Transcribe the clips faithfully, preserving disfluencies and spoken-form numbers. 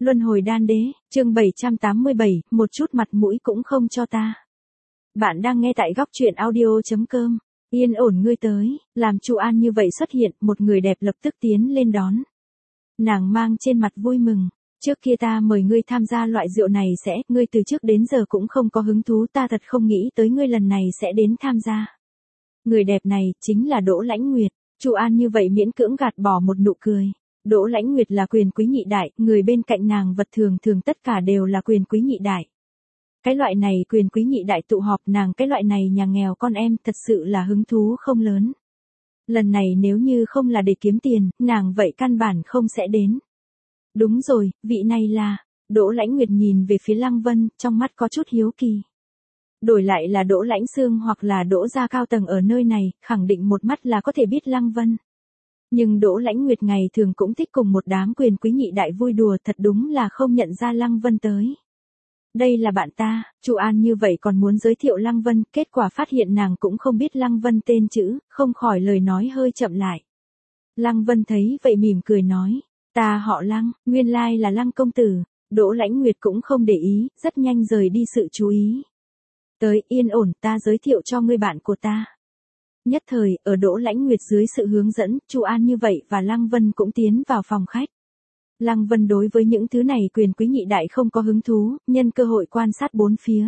Luân hồi đan đế, chương bảy trăm tám mươi bảy, một chút mặt mũi cũng không cho ta. Bạn đang nghe tại góc truyện audio chấm com. Yên ổn ngươi tới, làm Chu An như vậy xuất hiện, một người đẹp lập tức tiến lên đón. Nàng mang trên mặt vui mừng, trước kia ta mời ngươi tham gia loại rượu này sẽ, ngươi từ trước đến giờ cũng không có hứng thú, ta thật không nghĩ tới ngươi lần này sẽ đến tham gia. Người đẹp này, chính là Đỗ Lãnh Nguyệt. Chu An như vậy miễn cưỡng gạt bỏ một nụ cười. Đỗ Lãnh Nguyệt là quyền quý nhị đại, người bên cạnh nàng vật thường thường tất cả đều là quyền quý nhị đại. Cái loại này quyền quý nhị đại tụ họp nàng cái loại này nhà nghèo con em thật sự là hứng thú không lớn. Lần này nếu như không là để kiếm tiền, nàng vậy căn bản không sẽ đến. Đúng rồi, vị này là, Đỗ Lãnh Nguyệt nhìn về phía Lăng Vân, trong mắt có chút hiếu kỳ. Đổi lại là Đỗ Lãnh Sương hoặc là Đỗ gia cao tầng ở nơi này, khẳng định một mắt là có thể biết Lăng Vân. Nhưng Đỗ Lãnh Nguyệt ngày thường cũng thích cùng một đám quyền quý nhị đại vui đùa, thật đúng là không nhận ra Lăng Vân tới. Đây là bạn ta, Chu An như vậy còn muốn giới thiệu Lăng Vân, kết quả phát hiện nàng cũng không biết Lăng Vân tên chữ, không khỏi lời nói hơi chậm lại. Lăng Vân thấy vậy mỉm cười nói, ta họ Lăng, nguyên lai là Lăng công tử. Đỗ Lãnh Nguyệt cũng không để ý, rất nhanh rời đi sự chú ý. Tới, yên ổn, ta giới thiệu cho ngươi bạn của ta. Nhất thời, ở Đỗ Lãnh Nguyệt dưới sự hướng dẫn, Chu An như vậy và Lăng Vân cũng tiến vào phòng khách. Lăng Vân đối với những thứ này quyền quý nhị đại không có hứng thú, nhân cơ hội quan sát bốn phía.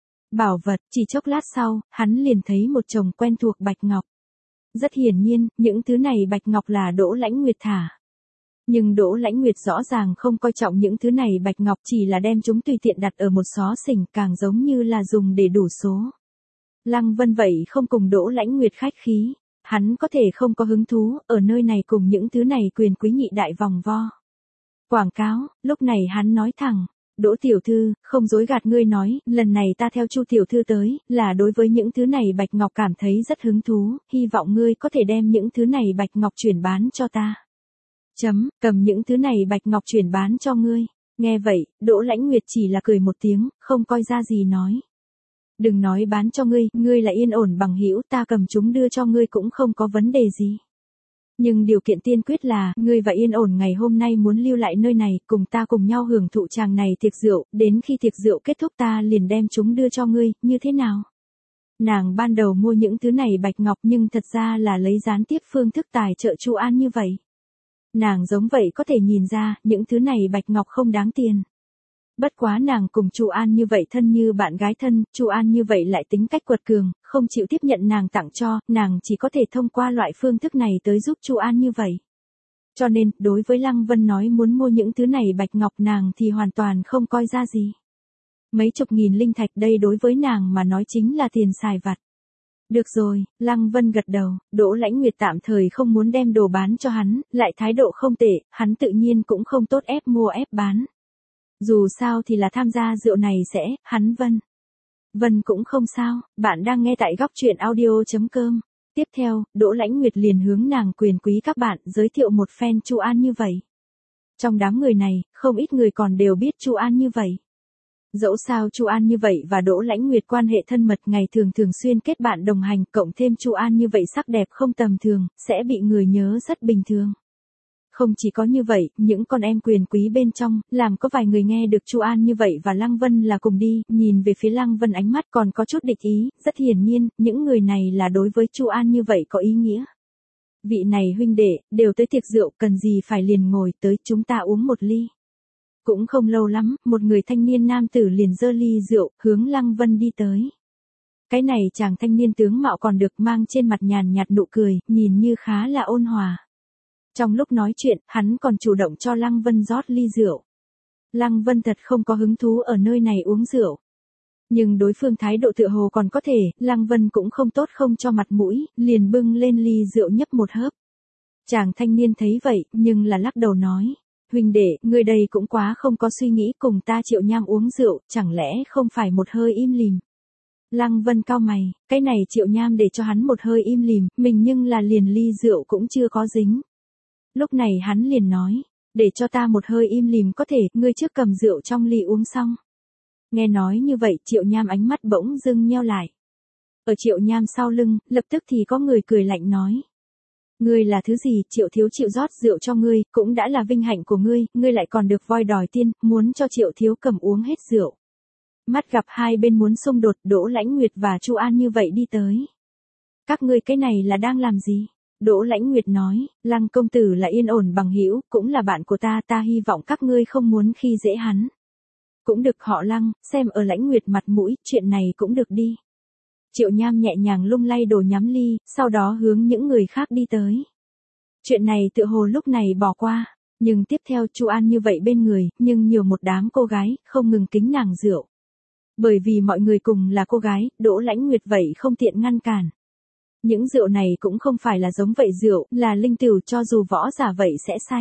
Bảo vật, chỉ chốc lát sau, hắn liền thấy một chồng quen thuộc bạch ngọc. Rất hiển nhiên, những thứ này bạch ngọc là Đỗ Lãnh Nguyệt thả. Nhưng Đỗ Lãnh Nguyệt rõ ràng không coi trọng những thứ này bạch ngọc, chỉ là đem chúng tùy tiện đặt ở một xó xỉnh, càng giống như là dùng để đủ số. Lăng Vân vậy không cùng Đỗ Lãnh Nguyệt khách khí, hắn có thể không có hứng thú, ở nơi này cùng những thứ này quyền quý nhị đại vòng vo. Quảng cáo, lúc này hắn nói thẳng, Đỗ tiểu thư, không dối gạt ngươi nói, lần này ta theo Chu tiểu thư tới, là đối với những thứ này bạch ngọc cảm thấy rất hứng thú, hy vọng ngươi có thể đem những thứ này bạch ngọc chuyển bán cho ta. Chấm, cầm những thứ này bạch ngọc chuyển bán cho ngươi. Nghe vậy, Đỗ Lãnh Nguyệt chỉ là cười một tiếng, không coi ra gì nói. Đừng nói bán cho ngươi, ngươi là yên ổn bằng hữu, ta cầm chúng đưa cho ngươi cũng không có vấn đề gì. Nhưng điều kiện tiên quyết là, ngươi và yên ổn ngày hôm nay muốn lưu lại nơi này, cùng ta cùng nhau hưởng thụ chàng này tiệc rượu, đến khi tiệc rượu kết thúc ta liền đem chúng đưa cho ngươi, như thế nào? Nàng ban đầu mua những thứ này bạch ngọc nhưng thật ra là lấy gián tiếp phương thức tài trợ Chu An như vậy. Nàng giống vậy có thể nhìn ra, những thứ này bạch ngọc không đáng tiền. Bất quá nàng cùng Chu An như vậy thân như bạn gái thân, Chu An như vậy lại tính cách quật cường, không chịu tiếp nhận nàng tặng cho, nàng chỉ có thể thông qua loại phương thức này tới giúp Chu An như vậy. Cho nên, đối với Lăng Vân nói muốn mua những thứ này bạch ngọc nàng thì hoàn toàn không coi ra gì. Mấy chục nghìn linh thạch đây đối với nàng mà nói chính là tiền xài vặt. Được rồi, Lăng Vân gật đầu, Đỗ Lãnh Nguyệt tạm thời không muốn đem đồ bán cho hắn, lại thái độ không tệ, hắn tự nhiên cũng không tốt ép mua ép bán. Dù sao thì là tham gia rượu này sẽ, hắn Vân. Vân cũng không sao, bạn đang nghe tại góc truyện audio chấm com. Tiếp theo, Đỗ Lãnh Nguyệt liền hướng nàng quyền quý các bạn giới thiệu một phen Chu An như vậy. Trong đám người này, không ít người còn đều biết Chu An như vậy. Dẫu sao Chu An như vậy và Đỗ Lãnh Nguyệt quan hệ thân mật ngày thường thường xuyên kết bạn đồng hành, cộng thêm Chu An như vậy sắc đẹp không tầm thường, sẽ bị người nhớ rất bình thường. Không chỉ có như vậy, những con em quyền quý bên trong, làm có vài người nghe được Chu An như vậy và Lăng Vân là cùng đi, nhìn về phía Lăng Vân ánh mắt còn có chút địch ý, rất hiển nhiên, những người này là đối với Chu An như vậy có ý nghĩa. Vị này huynh đệ, đều tới tiệc rượu, cần gì phải liền ngồi tới, chúng ta uống một ly. Cũng không lâu lắm, một người thanh niên nam tử liền giơ ly rượu, hướng Lăng Vân đi tới. Cái này chàng thanh niên tướng mạo còn được, mang trên mặt nhàn nhạt nụ cười, nhìn như khá là ôn hòa. Trong lúc nói chuyện, hắn còn chủ động cho Lăng Vân rót ly rượu. Lăng Vân thật không có hứng thú ở nơi này uống rượu. Nhưng đối phương thái độ tựa hồ còn có thể, Lăng Vân cũng không tốt không cho mặt mũi, liền bưng lên ly rượu nhấp một hớp. Chàng thanh niên thấy vậy, nhưng là lắc đầu nói. Huynh đệ, người đây cũng quá không có suy nghĩ, cùng ta Triệu Nham uống rượu, chẳng lẽ không phải một hơi im lìm. Lăng Vân cau mày, cái này Triệu Nham để cho hắn một hơi im lìm, mình nhưng là liền ly rượu cũng chưa có dính. Lúc này hắn liền nói, để cho ta một hơi im lìm có thể, ngươi trước cầm rượu trong ly uống xong. Nghe nói như vậy Triệu Nham ánh mắt bỗng dưng nheo lại. Ở Triệu Nham sau lưng, lập tức thì có người cười lạnh nói. Ngươi là thứ gì, Triệu Thiếu chịu rót rượu cho ngươi, cũng đã là vinh hạnh của ngươi, ngươi lại còn được voi đòi tiên, muốn cho Triệu Thiếu cầm uống hết rượu. Mắt gặp hai bên muốn xung đột, Đỗ Lãnh Nguyệt và Chu An như vậy đi tới. Các ngươi cái này là đang làm gì? Đỗ Lãnh Nguyệt nói, Lăng công tử là yên ổn bằng hữu, cũng là bạn của ta, ta hy vọng các ngươi không muốn khi dễ hắn. Cũng được họ Lăng, xem ở Lãnh Nguyệt mặt mũi, chuyện này cũng được đi. Triệu Nham nhẹ nhàng lung lay đồ nhắm ly, sau đó hướng những người khác đi tới. Chuyện này tựa hồ lúc này bỏ qua, nhưng tiếp theo Chu An như vậy bên người, nhưng nhiều một đám cô gái, không ngừng kính nàng rượu. Bởi vì mọi người cùng là cô gái, Đỗ Lãnh Nguyệt vậy không tiện ngăn cản. Những rượu này cũng không phải là giống vậy rượu, là linh tửu, cho dù võ giả vậy sẽ say.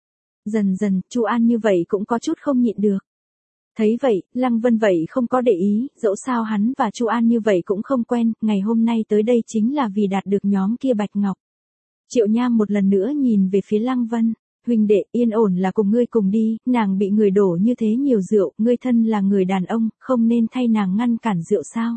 Dần dần, Chu An như vậy cũng có chút không nhịn được. Thấy vậy, Lăng Vân vậy không có để ý, dẫu sao hắn và Chu An như vậy cũng không quen, ngày hôm nay tới đây chính là vì đạt được nhóm kia bạch ngọc. Triệu Nham một lần nữa nhìn về phía Lăng Vân, huynh đệ, yên ổn là cùng ngươi cùng đi, nàng bị người đổ như thế nhiều rượu, ngươi thân là người đàn ông, không nên thay nàng ngăn cản rượu sao?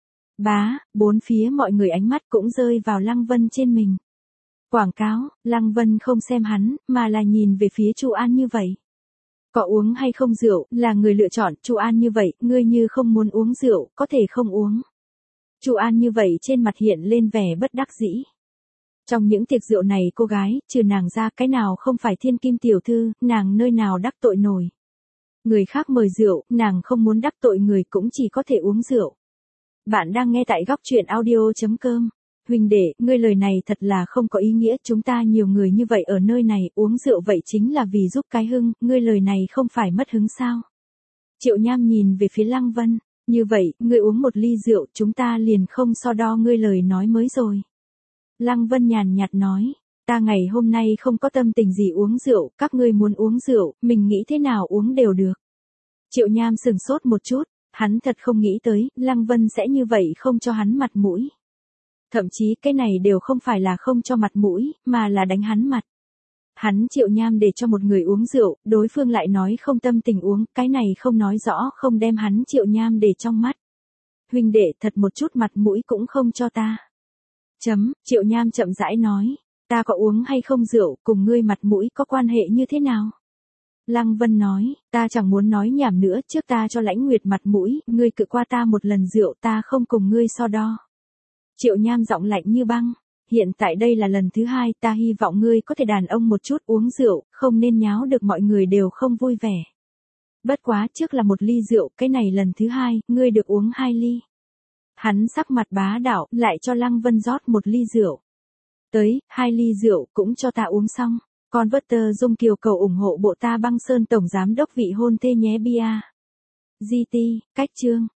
Bá, bốn phía mọi người ánh mắt cũng rơi vào Lăng Vân trên mình. Quảng cáo, Lăng Vân không xem hắn, mà là nhìn về phía Chu An như vậy. Có uống hay không rượu, là người lựa chọn, Chu An như vậy, ngươi như không muốn uống rượu, có thể không uống. Chu An như vậy trên mặt hiện lên vẻ bất đắc dĩ. Trong những tiệc rượu này cô gái, trừ nàng ra cái nào không phải thiên kim tiểu thư, nàng nơi nào đắc tội nổi. Người khác mời rượu, nàng không muốn đắc tội người cũng chỉ có thể uống rượu. Bạn đang nghe tại góc truyện audio chấm com. Huynh đệ, ngươi lời này thật là không có ý nghĩa, chúng ta nhiều người như vậy ở nơi này, uống rượu vậy chính là vì giúp cái hưng, ngươi lời này không phải mất hứng sao? Triệu Nham nhìn về phía Lăng Vân, như vậy, ngươi uống một ly rượu, chúng ta liền không so đo ngươi lời nói mới rồi. Lăng Vân nhàn nhạt nói, ta ngày hôm nay không có tâm tình gì uống rượu, các ngươi muốn uống rượu, mình nghĩ thế nào uống đều được. Triệu Nham sừng sốt một chút, hắn thật không nghĩ tới, Lăng Vân sẽ như vậy không cho hắn mặt mũi. Thậm chí cái này đều không phải là không cho mặt mũi, mà là đánh hắn mặt. Hắn Triệu Nham để cho một người uống rượu, đối phương lại nói không tâm tình uống, cái này không nói rõ không đem hắn Triệu Nham để trong mắt. Huynh đệ thật một chút mặt mũi cũng không cho ta. Chấm, Triệu Nham chậm rãi nói, ta có uống hay không rượu, cùng ngươi mặt mũi có quan hệ như thế nào? Lăng Vân nói, ta chẳng muốn nói nhảm nữa, trước ta cho Lãnh Nguyệt mặt mũi, ngươi cự qua ta một lần rượu, ta không cùng ngươi so đo. Triệu Nham giọng lạnh như băng, hiện tại đây là lần thứ hai, ta hy vọng ngươi có thể đàn ông một chút uống rượu, không nên nháo được mọi người đều không vui vẻ. Bất quá trước là một ly rượu, cái này lần thứ hai, ngươi được uống hai ly. Hắn sắc mặt bá đạo, lại cho Lăng Vân rót một ly rượu. Tới, hai ly rượu cũng cho ta uống xong. Con vớt tơ Dung Kiều cầu ủng hộ bộ ta Băng Sơn Tổng Giám đốc vị hôn thê nhé bia. giê tê, cách chương.